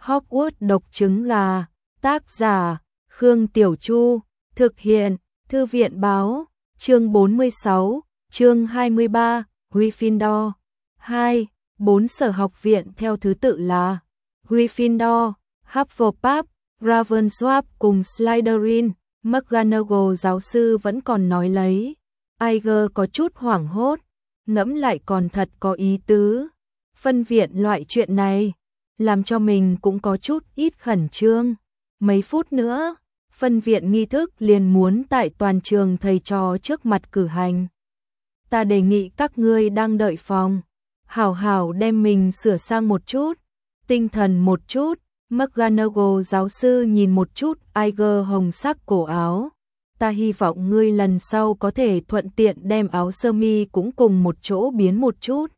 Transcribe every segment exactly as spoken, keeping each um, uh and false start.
Hogwarts độc trứng gà, tác giả, Khương Tiểu Chu, thực hiện, Thư viện báo, chương bốn mươi sáu, chương hai mươi ba, Gryffindor. hai. Bốn sở học viện theo thứ tự là Gryffindor, Hufflepuff, Ravenclaw cùng Slytherin. McGonagall giáo sư vẫn còn nói lấy. Iger có chút hoảng hốt, ngẫm lại còn thật có ý tứ. Phân viện loại chuyện này, làm cho mình cũng có chút ít khẩn trương. Mấy phút nữa, phân viện nghi thức liền muốn tại toàn trường thầy trò trước mặt cử hành. Ta đề nghị các ngươi đang đợi phòng, hảo hảo đem mình sửa sang một chút, tinh thần một chút. McGonagall giáo sư nhìn một chút Iger hồng sắc cổ áo. Ta hy vọng ngươi lần sau có thể thuận tiện đem áo sơ mi cũng cùng một chỗ biến một chút.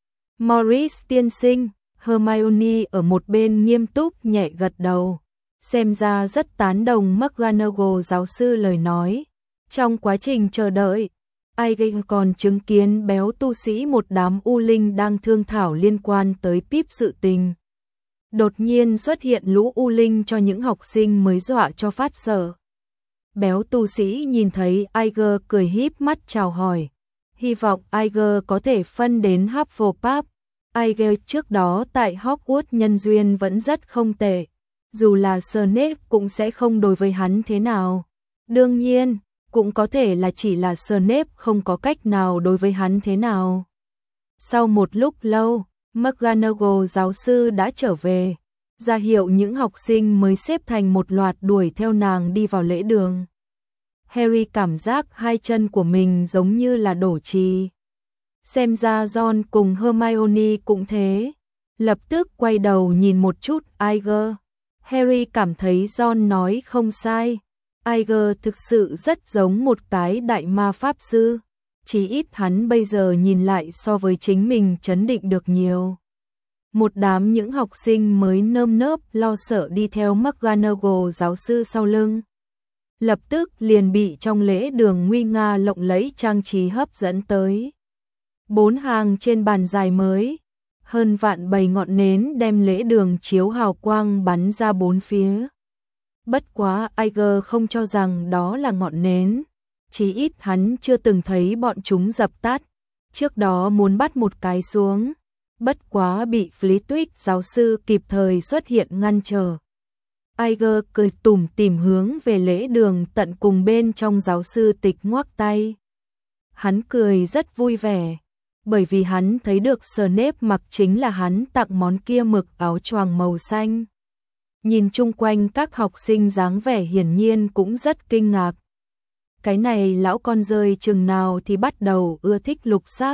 Morris tiên sinh, Hermione ở một bên nghiêm túc nhẹ gật đầu, xem ra rất tán đồng McGonagall giáo sư lời nói. Trong quá trình chờ đợi, Iger còn chứng kiến béo tu sĩ một đám u linh đang thương thảo liên quan tới Pip sự tình. Đột nhiên xuất hiện lũ u linh cho những học sinh mới dọa cho phát sợ. Béo tu sĩ nhìn thấy Iger cười híp mắt chào hỏi, hy vọng Iger có thể phân đến Hufflepuff. Iger trước đó tại Hogwarts nhân duyên vẫn rất không tệ, dù là Snape cũng sẽ không đối với hắn thế nào. Đương nhiên, cũng có thể là chỉ là Snape không có cách nào đối với hắn thế nào. Sau một lúc lâu, McGonagall giáo sư đã trở về, ra hiệu những học sinh mới xếp thành một loạt đuổi theo nàng đi vào lễ đường. Harry cảm giác hai chân của mình giống như là đổ trì. Xem ra Ron cùng Hermione cũng thế. Lập tức quay đầu nhìn một chút Iger. Harry cảm thấy Ron nói không sai. Iger thực sự rất giống một cái đại ma pháp sư. Chỉ ít hắn bây giờ nhìn lại so với chính mình trấn định được nhiều. Một đám những học sinh mới nơm nớp lo sợ đi theo McGonagall giáo sư sau lưng. Lập tức liền bị trong lễ đường nguy nga lộng lẫy trang trí hấp dẫn tới. Bốn hàng trên bàn dài mới, hơn vạn bầy ngọn nến đem lễ đường chiếu hào quang bắn ra bốn phía. Bất quá Iger không cho rằng đó là ngọn nến, chí ít hắn chưa từng thấy bọn chúng dập tắt. Trước đó muốn bắt một cái xuống, bất quá bị Flitwick giáo sư kịp thời xuất hiện ngăn trở. Iger cười tủm tỉm hướng về lễ đường tận cùng bên trong giáo sư tịch ngoắc tay. Hắn cười rất vui vẻ, bởi vì hắn thấy được Snape mặc chính là hắn tặng món kia mực áo choàng màu xanh. Nhìn chung quanh các học sinh dáng vẻ hiển nhiên cũng rất kinh ngạc. Cái này lão con rơi chừng nào thì bắt đầu ưa thích lục sắc.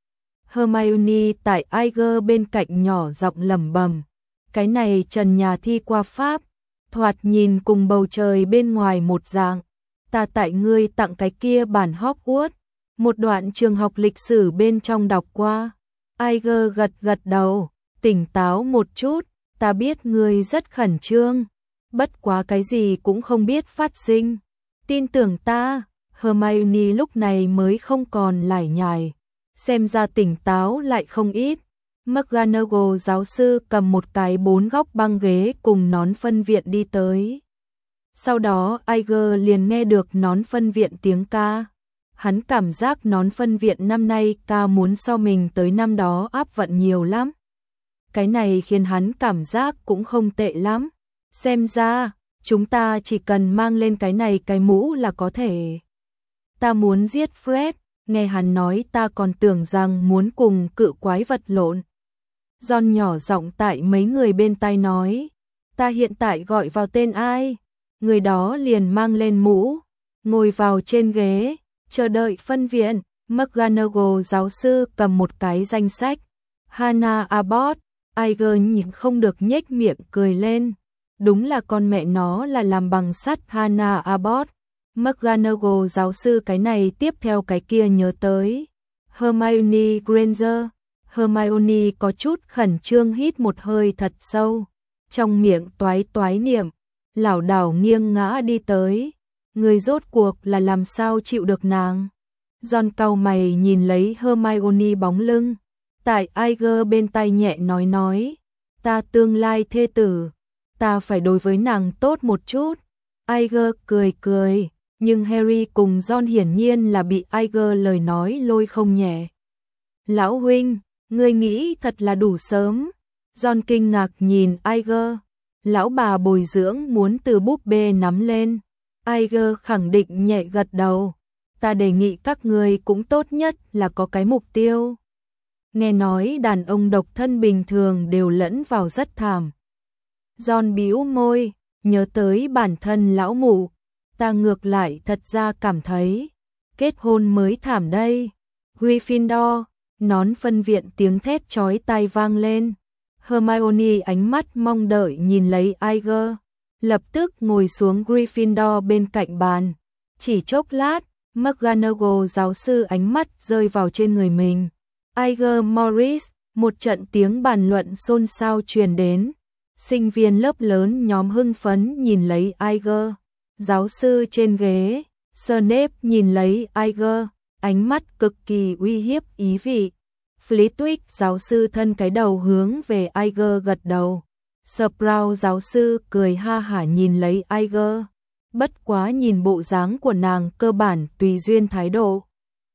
Hermione tại Iger bên cạnh nhỏ giọng lẩm bẩm, cái này trần nhà thi qua pháp, thoạt nhìn cùng bầu trời bên ngoài một dạng. Ta tại ngươi tặng cái kia bản Hogwarts, một đoạn trường học lịch sử bên trong đọc qua. Iger gật gật đầu, tỉnh táo một chút, ta biết ngươi rất khẩn trương, bất quá cái gì cũng không biết phát sinh. Tin tưởng ta. Hermione lúc này mới không còn lải nhải, xem ra tỉnh táo lại không ít. McGonagall giáo sư cầm một cái bốn góc băng ghế cùng nón phân viện đi tới. Sau đó Iger liền nghe được nón phân viện tiếng ca. Hắn cảm giác nón phân viện năm nay ca muốn so mình tới năm đó áp vận nhiều lắm. Cái này khiến hắn cảm giác cũng không tệ lắm. Xem ra, chúng ta chỉ cần mang lên cái này cái mũ là có thể. Ta muốn giết Fred, nghe hắn nói ta còn tưởng rằng muốn cùng cự quái vật lộn. Ron nhỏ giọng tại mấy người bên tai nói, ta hiện tại gọi vào tên ai, người đó liền mang lên mũ, ngồi vào trên ghế, chờ đợi phân viện. McGonagall giáo sư cầm một cái danh sách, Hannah Abbott. Iger nhìn không được nhếch miệng cười lên, đúng là con mẹ nó là làm bằng sắt Hannah Abbott. McGonagall giáo sư cái này tiếp theo cái kia nhớ tới Hermione Granger. Hermione có chút khẩn trương hít một hơi thật sâu, trong miệng toái toái niệm, lảo đảo nghiêng ngã đi tới. Người rốt cuộc là làm sao chịu được nàng? Ron cau mày nhìn lấy Hermione bóng lưng, tại Iger bên tai nhẹ nói nói, ta tương lai thê tử, ta phải đối với nàng tốt một chút. Iger cười cười, nhưng Harry cùng Ron hiển nhiên là bị Iger lời nói lôi không nhẹ. Lão huynh, ngươi nghĩ thật là đủ sớm. Ron kinh ngạc nhìn Iger. Lão bà bồi dưỡng muốn từ búp bê nắm lên. Iger khẳng định nhẹ gật đầu. Ta đề nghị các ngươi cũng tốt nhất là có cái mục tiêu. Nghe nói đàn ông độc thân bình thường đều lẫn vào rất thảm. Ron bĩu môi, nhớ tới bản thân lão mụ. Ta ngược lại thật ra cảm thấy kết hôn mới thảm đây. Gryffindor, nón phân viện tiếng thét chói tai vang lên. Hermione ánh mắt mong đợi nhìn lấy Iger, lập tức ngồi xuống Gryffindor bên cạnh bàn. Chỉ chốc lát, McGonagall giáo sư ánh mắt rơi vào trên người mình. Iger Morris, một trận tiếng bàn luận xôn xao truyền đến. Sinh viên lớp lớn nhóm hưng phấn nhìn lấy Iger. Giáo sư trên ghế, Snape nhìn lấy Iger, ánh mắt cực kỳ uy hiếp ý vị. Flitwick giáo sư thân cái đầu hướng về Iger gật đầu. Sprout giáo sư cười ha hả nhìn lấy Iger. Bất quá nhìn bộ dáng của nàng cơ bản tùy duyên thái độ.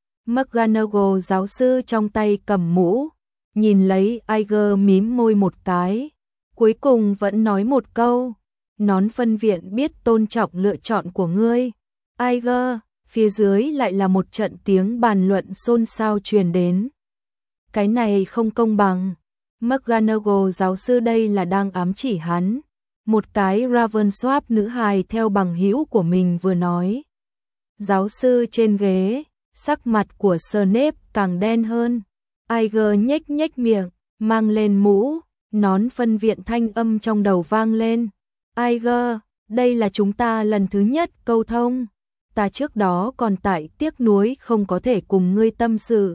McGonagall giáo sư trong tay cầm mũ, nhìn lấy Iger mím môi một cái. Cuối cùng vẫn nói một câu, nón phân viện biết tôn trọng lựa chọn của ngươi. Iger, phía dưới lại là một trận tiếng bàn luận xôn xao truyền đến. Cái này không công bằng. McGonagall giáo sư đây là đang ám chỉ hắn. Một cái Ravensworth nữ hài theo bằng hữu của mình vừa nói. Giáo sư trên ghế, sắc mặt của Snape càng đen hơn. Iger nhếch nhếch miệng, mang lên mũ, nón phân viện thanh âm trong đầu vang lên. Iger, đây là chúng ta lần thứ nhất câu thông. Ta trước đó còn tại tiếc nuối không có thể cùng ngươi tâm sự.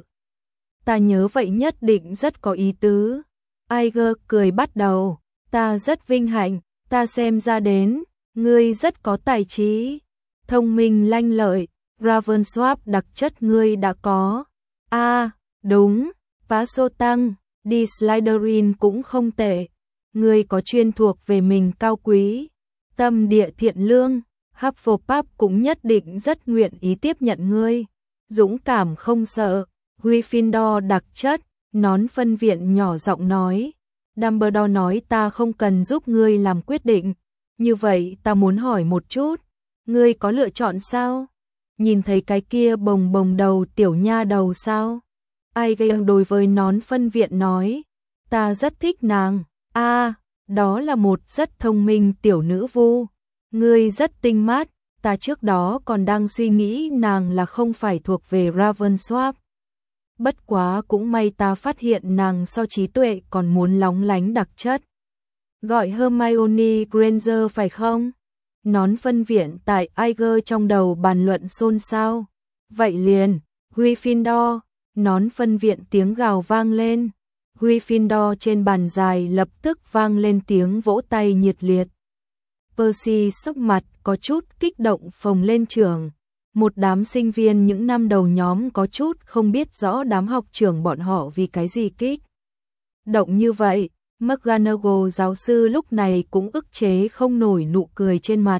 Ta nhớ vậy nhất định rất có ý tứ. Iger cười bắt đầu. Ta rất vinh hạnh, ta xem ra đến, ngươi rất có tài trí, thông minh lanh lợi, Ravensworth đặc chất ngươi đã có. A, à, đúng, phá xô tăng, đi Slytherin cũng không tệ. Ngươi có chuyên thuộc về mình cao quý, tâm địa thiện lương, Hufflepuff cũng nhất định rất nguyện ý tiếp nhận ngươi. Dũng cảm không sợ, Gryffindor đặc chất, nón phân viện nhỏ giọng nói. Dumbledore nói ta không cần giúp ngươi làm quyết định. Như vậy ta muốn hỏi một chút, ngươi có lựa chọn sao? Nhìn thấy cái kia bồng bồng đầu tiểu nha đầu sao? Ai gây đối với nón phân viện nói, ta rất thích nàng. A, à, đó là một rất thông minh tiểu nữ vu. Ngươi rất tinh mát, ta trước đó còn đang suy nghĩ nàng là không phải thuộc về Ravensworth. Bất quá cũng may ta phát hiện nàng so trí tuệ còn muốn lóng lánh đặc chất. Gọi Hermione Granger phải không? Nón phân viện tại Iger trong đầu bàn luận xôn xao. Vậy liền, Gryffindor, nón phân viện tiếng gào vang lên. Gryffindor trên bàn dài lập tức vang lên tiếng vỗ tay nhiệt liệt. Percy sốc mặt có chút kích động phồng lên trường. Một đám sinh viên những năm đầu nhóm có chút không biết rõ đám học trưởng bọn họ vì cái gì kích động như vậy. McGonagall giáo sư lúc này cũng ức chế không nổi nụ cười trên mặt.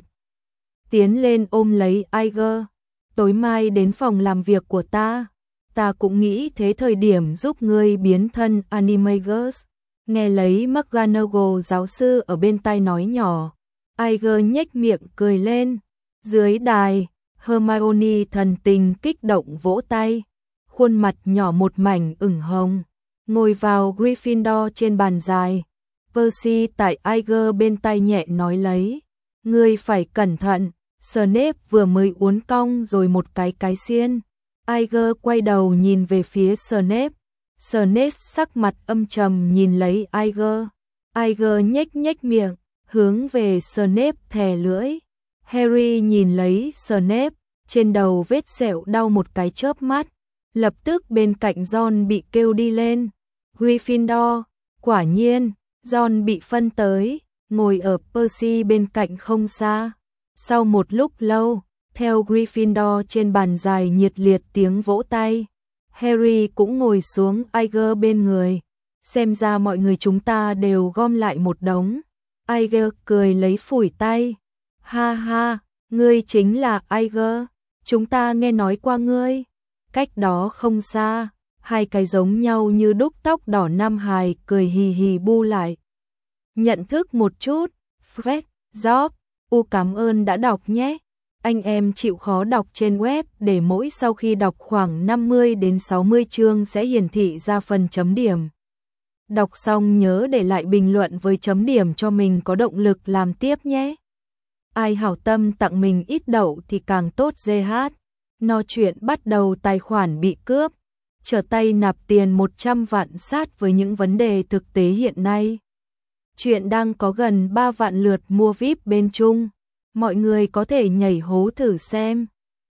Tiến lên ôm lấy Iger. Tối mai đến phòng làm việc của ta. Ta cũng nghĩ thế thời điểm giúp ngươi biến thân Animagus. Nghe lấy McGonagall giáo sư ở bên tai nói nhỏ. Iger nhếch miệng cười lên. Dưới đài, Hermione thần tình kích động vỗ tay. Khuôn mặt nhỏ một mảnh ửng hồng. Ngồi vào Gryffindor trên bàn dài. Percy tại Iger bên tai nhẹ nói lấy. Ngươi phải cẩn thận. Snape vừa mới uốn cong rồi một cái cái xiên. Iger quay đầu nhìn về phía Snape. Snape sắc mặt âm trầm nhìn lấy Iger. Iger nhếch nhếch miệng, hướng về Snape thè lưỡi. Harry nhìn lấy Snape, trên đầu vết sẹo đau một cái chớp mắt. Lập tức bên cạnh Ron bị kêu đi lên. Gryffindor, quả nhiên, Ron bị phân tới, ngồi ở Percy bên cạnh không xa. Sau một lúc lâu, theo Gryffindor trên bàn dài nhiệt liệt tiếng vỗ tay, Harry cũng ngồi xuống Iger bên người. Xem ra mọi người chúng ta đều gom lại một đống. Aiger cười lấy phủi tay. Ha ha, ngươi chính là Aiger, chúng ta nghe nói qua ngươi. Cách đó không xa, hai cái giống nhau như đúc tóc đỏ nam hài cười hì hì bu lại. Nhận thức một chút, Fred, George, u cảm ơn đã đọc nhé. Anh em chịu khó đọc trên web để mỗi sau khi đọc khoảng năm mươi đến sáu mươi chương sẽ hiển thị ra phần chấm điểm. Đọc xong nhớ để lại bình luận với chấm điểm cho mình có động lực làm tiếp nhé. Ai hảo tâm tặng mình ít đậu thì càng tốt giê hát. No chuyện bắt đầu tài khoản bị cướp, trở tay nạp tiền một trăm vạn sát với những vấn đề thực tế hiện nay. Chuyện đang có gần ba vạn lượt mua vi ai pi bên Trung. Mọi người có thể nhảy hố thử xem.